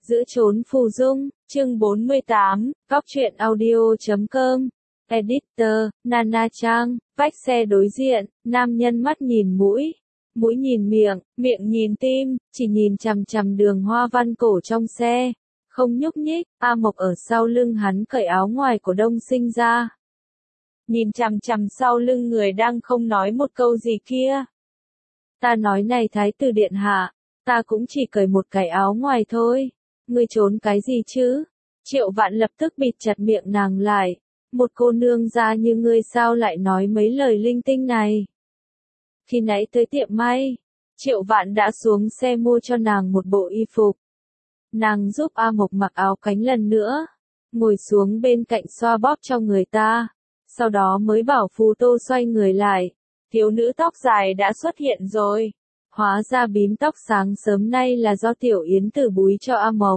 Giữa chốn phù dung, chương 48, Góc truyện audio.com. Editor, Nana Trang, vách xe đối diện, nam nhân mắt nhìn mũi, mũi nhìn miệng, miệng nhìn tim, chỉ nhìn chằm chằm đường hoa văn cổ trong xe, không nhúc nhích. A Mộc ở sau lưng hắn cởi áo ngoài của Đông Sinh ra. Nhìn chằm chằm sau lưng người đang không nói một câu gì kia. Ta nói này thái tử điện hạ, ta cũng chỉ cởi một cái áo ngoài thôi. Ngươi trốn cái gì chứ? Triệu Vạn lập tức bịt chặt miệng nàng lại. Một cô nương ra như ngươi sao lại nói mấy lời linh tinh này? Khi nãy tới tiệm may, Triệu Vạn đã xuống xe mua cho nàng một bộ y phục. Nàng giúp A Mộc mặc áo cánh lần nữa, ngồi xuống bên cạnh xoa bóp cho người ta, sau đó mới bảo Phù Tô xoay người lại. Thiếu nữ tóc dài đã xuất hiện rồi. Hóa ra bím tóc sáng sớm nay là do Tiểu Yến Tử búi cho A Mộc.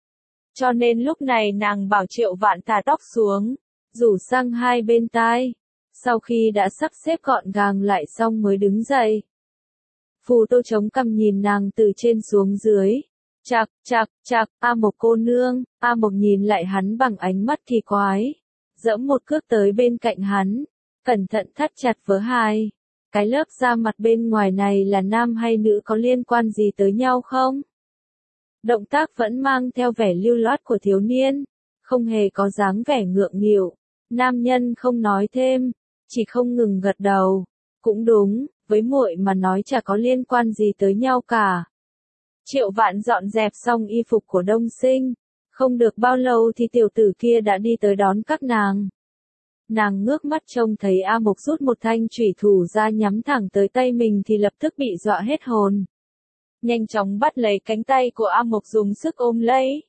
Cho nên lúc này nàng bảo Triệu Vạn thả tóc xuống, rủ sang hai bên tai. Sau khi đã sắp xếp gọn gàng lại xong mới đứng dậy. Phù Tô chống cằm nhìn nàng từ trên xuống dưới. Chạc, chạc, chạc, A Mộc cô nương. A Mộc nhìn lại hắn bằng ánh mắt kỳ quái. Dẫm một cước tới bên cạnh hắn. Cẩn thận thắt chặt vớ hai. Cái lớp da mặt bên ngoài này là nam hay nữ có liên quan gì tới nhau không? Động tác vẫn mang theo vẻ lưu loát của thiếu niên, không hề có dáng vẻ ngượng nghịu. Nam nhân không nói thêm, chỉ không ngừng gật đầu. Cũng đúng, với muội mà nói chả có liên quan gì tới nhau cả. Triệu Vạn dọn dẹp xong y phục của Đông Sinh, không được bao lâu thì tiểu tử kia đã đi tới đón các nàng. Nàng ngước mắt trông thấy A Mộc rút một thanh chủy thủ ra nhắm thẳng tới tay mình thì lập tức bị dọa hết hồn. Nhanh chóng bắt lấy cánh tay của A Mộc dùng sức ôm lấy.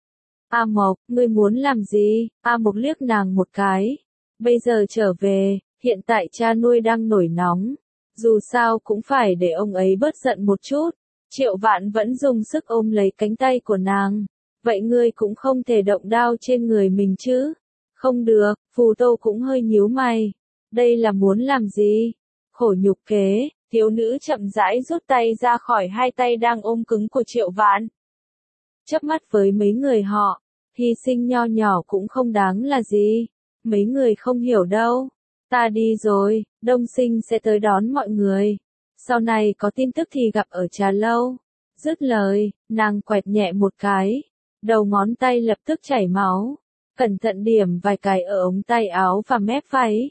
A Mộc, ngươi muốn làm gì? A Mộc liếc nàng một cái. Bây giờ trở về, hiện tại cha nuôi đang nổi nóng. Dù sao cũng phải để ông ấy bớt giận một chút. Triệu Vạn vẫn dùng sức ôm lấy cánh tay của nàng. Vậy ngươi cũng không thể động đao trên người mình chứ? Không được, Phù Tô cũng hơi nhíu mày. Đây là muốn làm gì? Khổ nhục kế, thiếu nữ chậm rãi rút tay ra khỏi hai tay đang ôm cứng của Triệu Vạn. Chớp mắt với mấy người họ, hy sinh nho nhỏ cũng không đáng là gì. Mấy người không hiểu đâu. Ta đi rồi, Đông Sinh sẽ tới đón mọi người. Sau này có tin tức thì gặp ở trà lâu. Dứt lời, nàng quẹt nhẹ một cái. Đầu ngón tay lập tức chảy máu. Cẩn thận điểm vài cái ở ống tay áo và mép váy.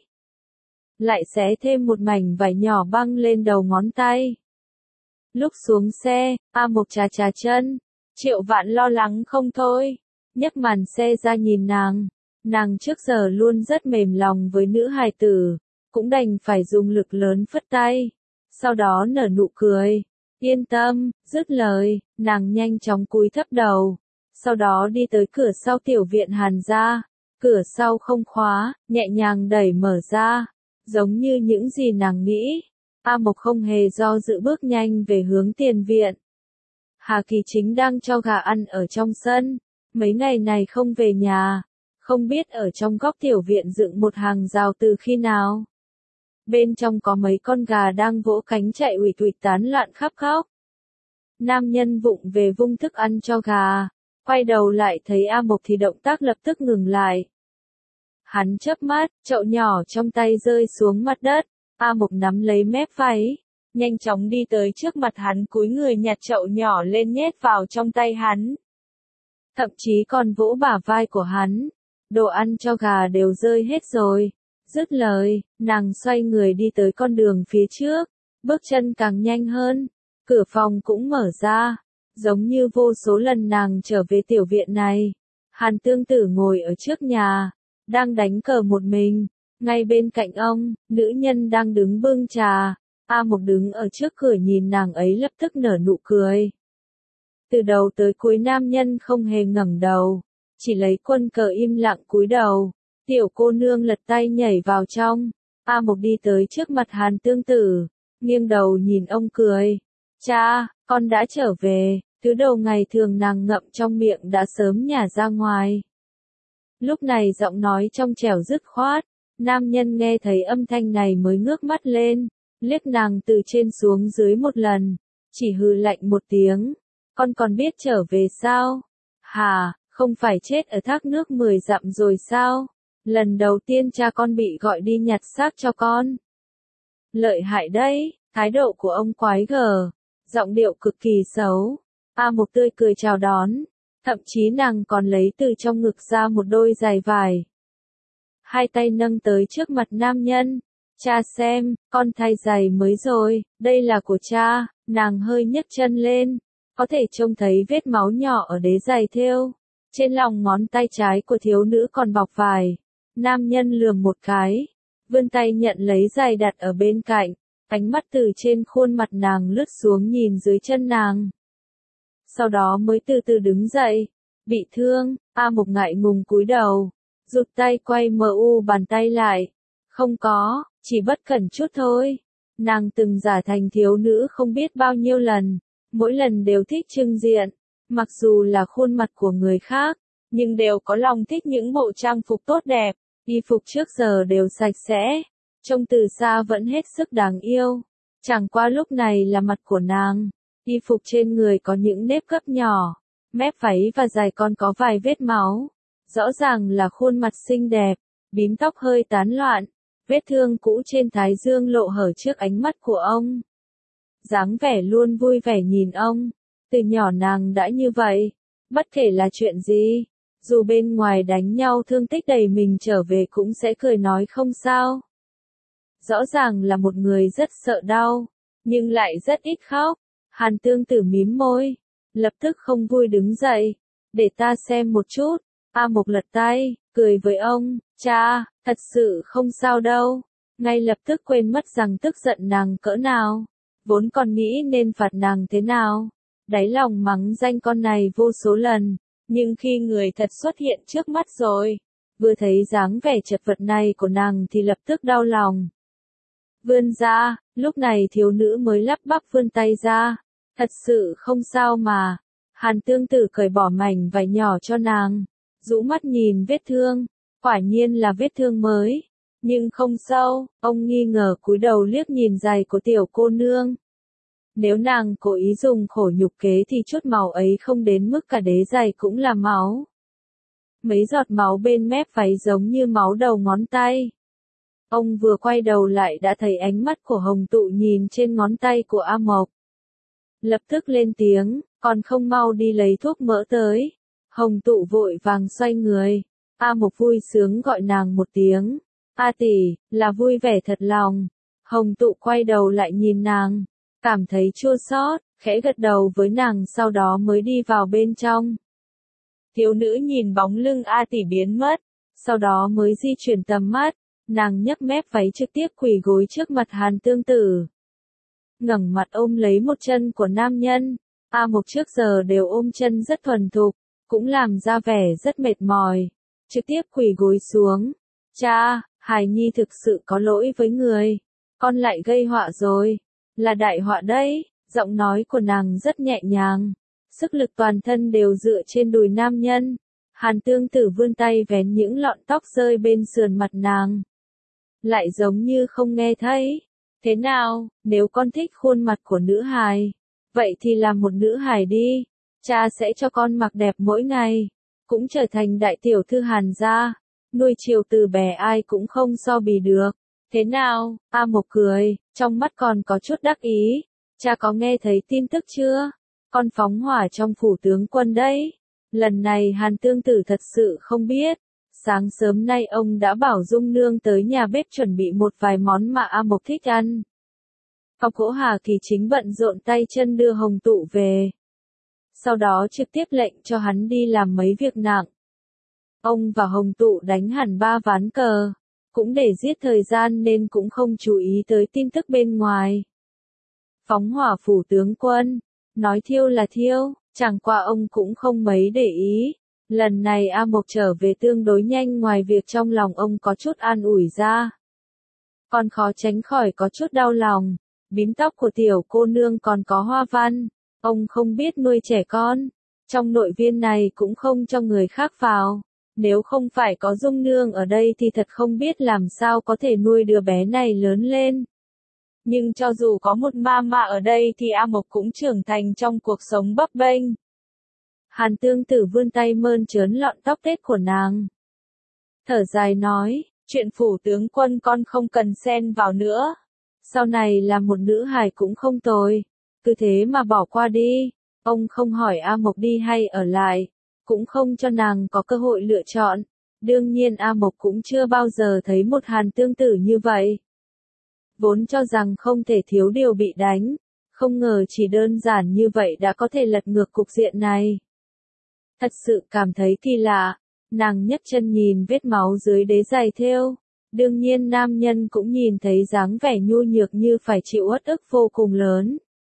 Lại xé thêm một mảnh vải nhỏ băng lên đầu ngón tay. Lúc xuống xe, A Mộc chà chà chân. Triệu Vạn lo lắng không thôi. Nhấc màn xe ra nhìn nàng. Nàng trước giờ luôn rất mềm lòng với nữ hài tử. Cũng đành phải dùng lực lớn phất tay. Sau đó nở nụ cười. Yên tâm, dứt lời, nàng nhanh chóng cúi thấp đầu. Sau đó đi tới cửa sau tiểu viện Hàn gia. Cửa sau không khóa, nhẹ nhàng đẩy mở ra. Giống như những gì nàng nghĩ. A Mộc không hề do dự bước nhanh về hướng tiền viện. Hà Kỳ chính đang cho gà ăn ở trong sân. Mấy ngày này không về nhà. Không biết ở trong góc tiểu viện dựng một hàng rào từ khi nào. Bên trong có mấy con gà đang vỗ cánh chạy uỵch uỵch tán loạn khắp góc. Nam nhân vụng về vung thức ăn cho gà. Quay đầu lại thấy A Mộc thì động tác lập tức ngừng lại. Hắn chớp mắt, chậu nhỏ trong tay rơi xuống mặt đất. A Mộc nắm lấy mép váy, nhanh chóng đi tới trước mặt hắn cúi người nhặt chậu nhỏ lên nhét vào trong tay hắn. Thậm chí còn vỗ bả vai của hắn. Đồ ăn cho gà đều rơi hết rồi. Dứt lời, nàng xoay người đi tới con đường phía trước. Bước chân càng nhanh hơn. Cửa phòng cũng mở ra. Giống như vô số lần nàng trở về tiểu viện này. Hàn Tương Tử ngồi ở trước nhà. Đang đánh cờ một mình. Ngay bên cạnh ông, nữ nhân đang đứng bưng trà. A Mộc đứng ở trước cửa nhìn nàng ấy lập tức nở nụ cười. Từ đầu tới cuối nam nhân không hề ngẩng đầu. Chỉ lấy quân cờ im lặng cúi đầu. Tiểu cô nương lật tay nhảy vào trong. A Mộc đi tới trước mặt Hàn Tương Tử. Nghiêng đầu nhìn ông cười. Cha, con đã trở về. Thứ đầu ngày thường nàng ngậm trong miệng đã sớm nhả ra ngoài. Lúc này giọng nói trong trẻo dứt khoát. Nam nhân nghe thấy âm thanh này mới ngước mắt lên. Liếc nàng từ trên xuống dưới một lần. Chỉ hừ lạnh một tiếng. Con còn biết trở về sao? Hà, không phải chết ở thác nước 10 dặm rồi sao? Lần đầu tiên cha con bị gọi đi nhặt xác cho con. Lợi hại đấy, thái độ của ông quái gở, giọng điệu cực kỳ xấu. A Mộc tươi cười chào đón, thậm chí nàng còn lấy từ trong ngực ra một đôi giày vải. Hai tay nâng tới trước mặt nam nhân. Cha xem, con thay giày mới rồi, đây là của cha. Nàng hơi nhấc chân lên, có thể trông thấy vết máu nhỏ ở đế giày thêu. Trên lòng ngón tay trái của thiếu nữ còn bọc vải. Nam nhân lườm một cái, vươn tay nhận lấy giày đặt ở bên cạnh, ánh mắt từ trên khuôn mặt nàng lướt xuống nhìn dưới chân nàng. Sau đó mới từ từ đứng dậy. Bị thương, A Mộc ngại ngùng cúi đầu, rụt tay quay bàn tay lại. Không có, chỉ bất cẩn chút thôi. Nàng từng giả thành thiếu nữ không biết bao nhiêu lần, mỗi lần đều thích trưng diện, mặc dù là khuôn mặt của người khác, nhưng đều có lòng thích những bộ trang phục tốt đẹp, y phục trước giờ đều sạch sẽ, trông từ xa vẫn hết sức đáng yêu. Chẳng qua lúc này là mặt của nàng, y phục trên người có những nếp gấp nhỏ, mép váy và giày còn có vài vết máu, rõ ràng là khuôn mặt xinh đẹp, bím tóc hơi tán loạn, vết thương cũ trên thái dương lộ hở trước ánh mắt của ông. Dáng vẻ luôn vui vẻ nhìn ông, từ nhỏ nàng đã như vậy, bất kể là chuyện gì, dù bên ngoài đánh nhau thương tích đầy mình trở về cũng sẽ cười nói không sao. Rõ ràng là một người rất sợ đau, nhưng lại rất ít khóc. Hàn Tương Tử mím môi, lập tức không vui đứng dậy, để ta xem một chút. A Mộc lật tay, cười với ông, cha, thật sự không sao đâu. Ngay lập tức quên mất rằng tức giận nàng cỡ nào, vốn còn nghĩ nên phạt nàng thế nào. Đáy lòng mắng danh con này vô số lần, nhưng khi người thật xuất hiện trước mắt rồi, vừa thấy dáng vẻ chật vật này của nàng thì lập tức đau lòng. Vươn ra, lúc này thiếu nữ mới lắp bắp vươn tay ra, thật sự không sao mà. Hàn Tương Tử cởi bỏ mảnh vải nhỏ cho nàng, rũ mắt nhìn vết thương, quả nhiên là vết thương mới, nhưng không sâu. Ông nghi ngờ cúi đầu liếc nhìn giày của tiểu cô nương. Nếu nàng cố ý dùng khổ nhục kế thì chút máu ấy không đến mức cả đế giày cũng là máu. Mấy giọt máu bên mép váy giống như máu đầu ngón tay. Ông vừa quay đầu lại đã thấy ánh mắt của Hồng Tụ nhìn trên ngón tay của A Mộc. Lập tức lên tiếng, còn không mau đi lấy thuốc mỡ tới. Hồng Tụ vội vàng xoay người. A Mộc vui sướng gọi nàng một tiếng. A tỷ, là vui vẻ thật lòng. Hồng Tụ quay đầu lại nhìn nàng, cảm thấy chua xót, khẽ gật đầu với nàng sau đó mới đi vào bên trong. Thiếu nữ nhìn bóng lưng A tỷ biến mất, sau đó mới di chuyển tầm mắt, nàng nhấc mép váy trực tiếp quỳ gối trước mặt Hàn Tương Tử. Ngẩng mặt ôm lấy một chân của nam nhân, A Mộc trước giờ đều ôm chân rất thuần thục, cũng làm ra vẻ rất mệt mỏi, trực tiếp quỳ gối xuống. Cha, hài nhi thực sự có lỗi với người, con lại gây họa rồi, là đại họa đấy. Giọng nói của nàng rất nhẹ nhàng, sức lực toàn thân đều dựa trên đùi nam nhân. Hàn Tương Tử vươn tay vén những lọn tóc rơi bên sườn mặt nàng, lại giống như không nghe thấy. Thế nào, nếu con thích khuôn mặt của nữ hài, vậy thì làm một nữ hài đi, cha sẽ cho con mặc đẹp mỗi ngày, cũng trở thành đại tiểu thư Hàn gia, nuôi chiều từ bé ai cũng không so bì được. Thế nào? A Mộc cười, trong mắt còn có chút đắc ý. Cha có nghe thấy tin tức chưa? Con phóng hỏa trong phủ tướng quân đấy. Lần này Hàn Tương Tử thật sự không biết. Sáng sớm nay ông đã bảo Dung Nương tới nhà bếp chuẩn bị một vài món mà A Mộc thích ăn. Học Cỗ Hà thì chính bận rộn tay chân đưa Hồng Tụ về. Sau đó trực tiếp lệnh cho hắn đi làm mấy việc nặng. Ông và Hồng Tụ đánh hẳn 3 ván cờ, cũng để giết thời gian nên cũng không chú ý tới tin tức bên ngoài. Phóng hỏa phủ tướng quân, nói thiêu là thiêu, chẳng qua ông cũng không mấy để ý. Lần này A Mộc trở về tương đối nhanh, ngoài việc trong lòng ông có chút an ủi ra, còn khó tránh khỏi có chút đau lòng. Bím tóc của tiểu cô nương còn có hoa văn, ông không biết nuôi trẻ con, trong nội viên này cũng không cho người khác vào. Nếu không phải có Dung Nương ở đây thì thật không biết làm sao có thể nuôi đứa bé này lớn lên. Nhưng cho dù có một mama ở đây thì A Mộc cũng trưởng thành trong cuộc sống bấp bênh. Hàn Tương Tử vươn tay mơn trớn lọn tóc tết của nàng. Thở dài nói, chuyện phủ tướng quân con không cần xen vào nữa. Sau này là một nữ hài cũng không tồi. Cứ thế mà bỏ qua đi. Ông không hỏi A Mộc đi hay ở lại. Cũng không cho nàng có cơ hội lựa chọn. Đương nhiên A Mộc cũng chưa bao giờ thấy một Hàn Tương Tử như vậy. Vốn cho rằng không thể thiếu điều bị đánh. Không ngờ chỉ đơn giản như vậy đã có thể lật ngược cục diện này. Thật sự cảm thấy kỳ lạ. Nàng nhấc chân nhìn vết máu dưới đế giày thêu. Đương nhiên nam nhân cũng nhìn thấy dáng vẻ nhu nhược như phải chịu uất ức vô cùng lớn.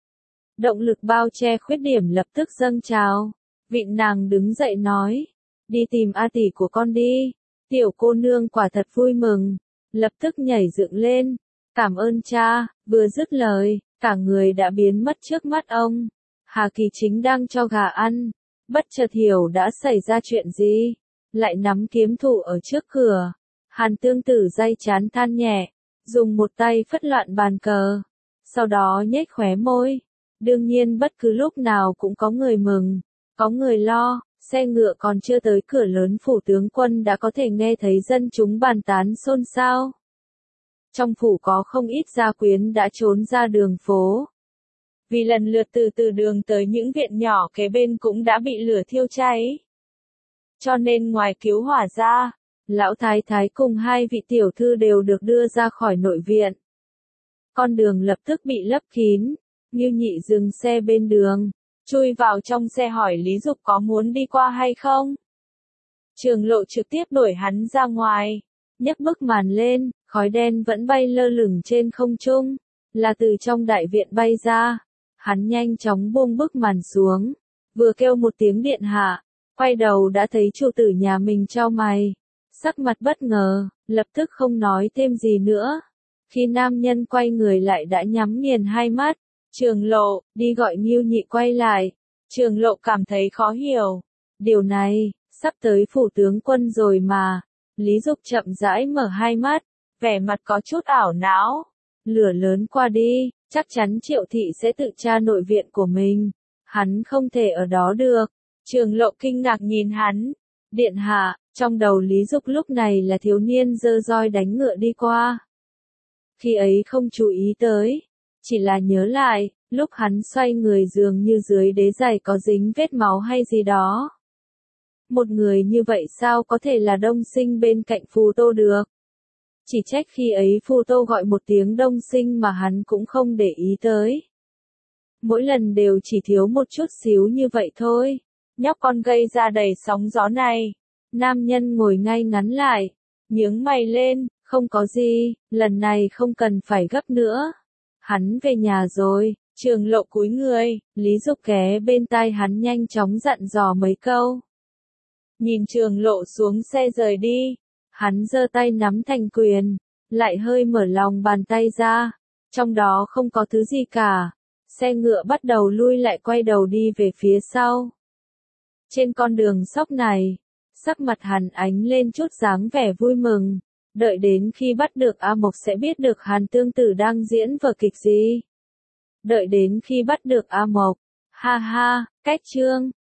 Động lực bao che khuyết điểm lập tức dâng trào. Vịn nàng đứng dậy nói. Đi tìm A tỷ của con đi. Tiểu cô nương quả thật vui mừng. Lập tức nhảy dựng lên. Cảm ơn cha. Vừa dứt lời, cả người đã biến mất trước mắt ông. Hà Kỳ chính đang cho gà ăn. Bất chợt hiểu đã xảy ra chuyện gì. Lại nắm kiếm thủ ở trước cửa. Hàn Tương Tử day chán than nhẹ. Dùng một tay phất loạn bàn cờ. Sau đó nhếch khóe môi. Đương nhiên bất cứ lúc nào cũng có người mừng. Có người lo. Xe ngựa còn chưa tới cửa lớn phủ tướng quân đã có thể nghe thấy dân chúng bàn tán xôn xao. Trong phủ có không ít gia quyến đã trốn ra đường phố. Vì lần lượt từ đường tới những viện nhỏ kế bên cũng đã bị lửa thiêu cháy. Cho nên ngoài cứu hỏa ra, lão thái thái cùng hai vị tiểu thư đều được đưa ra khỏi nội viện. Con đường lập tức bị lấp kín. Ngưu Nhị dừng xe bên đường, chui vào trong xe hỏi Lý Dục có muốn đi qua hay không. Trường Lộ trực tiếp đuổi hắn ra ngoài, nhấc bức màn lên, khói đen vẫn bay lơ lửng trên không trung, là từ trong đại viện bay ra. Hắn nhanh chóng buông bức màn xuống, vừa kêu một tiếng điện hạ, quay đầu đã thấy chủ tử nhà mình chau mày, sắc mặt bất ngờ, lập tức không nói thêm gì nữa. Khi nam nhân quay người lại đã nhắm nghiền hai mắt. Trường Lộ, đi gọi Ngưu Nhị quay lại. Trường Lộ cảm thấy khó hiểu. Điều này, sắp tới phủ tướng quân rồi mà. Lý Dục chậm rãi mở hai mắt, vẻ mặt có chút ảo não. Lửa lớn qua đi, chắc chắn Triệu Thị sẽ tự tra nội viện của mình. Hắn không thể ở đó được. Trường Lộ kinh ngạc nhìn hắn. Điện hạ, trong đầu Lý Dục lúc này là thiếu niên giơ roi đánh ngựa đi qua. Khi ấy không chú ý tới. Chỉ là nhớ lại, lúc hắn xoay người dường như dưới đế giày có dính vết máu hay gì đó. Một người như vậy sao có thể là Đông Sinh bên cạnh Phù Tô được? Chỉ trách khi ấy Phù Tô gọi một tiếng Đông Sinh mà hắn cũng không để ý tới. Mỗi lần đều chỉ thiếu một chút xíu như vậy thôi. Nhóc con gây ra đầy sóng gió này. Nam nhân ngồi ngay ngắn lại, nhướng mày lên, không có gì, lần này không cần phải gấp nữa. Hắn về nhà rồi. Trường Lộ cúi người, Lý Dục ghé bên tai hắn nhanh chóng dặn dò mấy câu. Nhìn Trường Lộ xuống xe rời đi, hắn giơ tay nắm thành quyền, lại hơi mở lòng bàn tay ra, trong đó không có thứ gì cả. Xe ngựa bắt đầu lui lại quay đầu đi về phía sau. Trên con đường sóc này, sắc mặt hắn ánh lên chút dáng vẻ vui mừng. Đợi đến khi bắt được A Mộc sẽ biết được Hàn Tương Tử đang diễn vở kịch gì. Đợi đến khi bắt được A Mộc, ha ha, cách chương.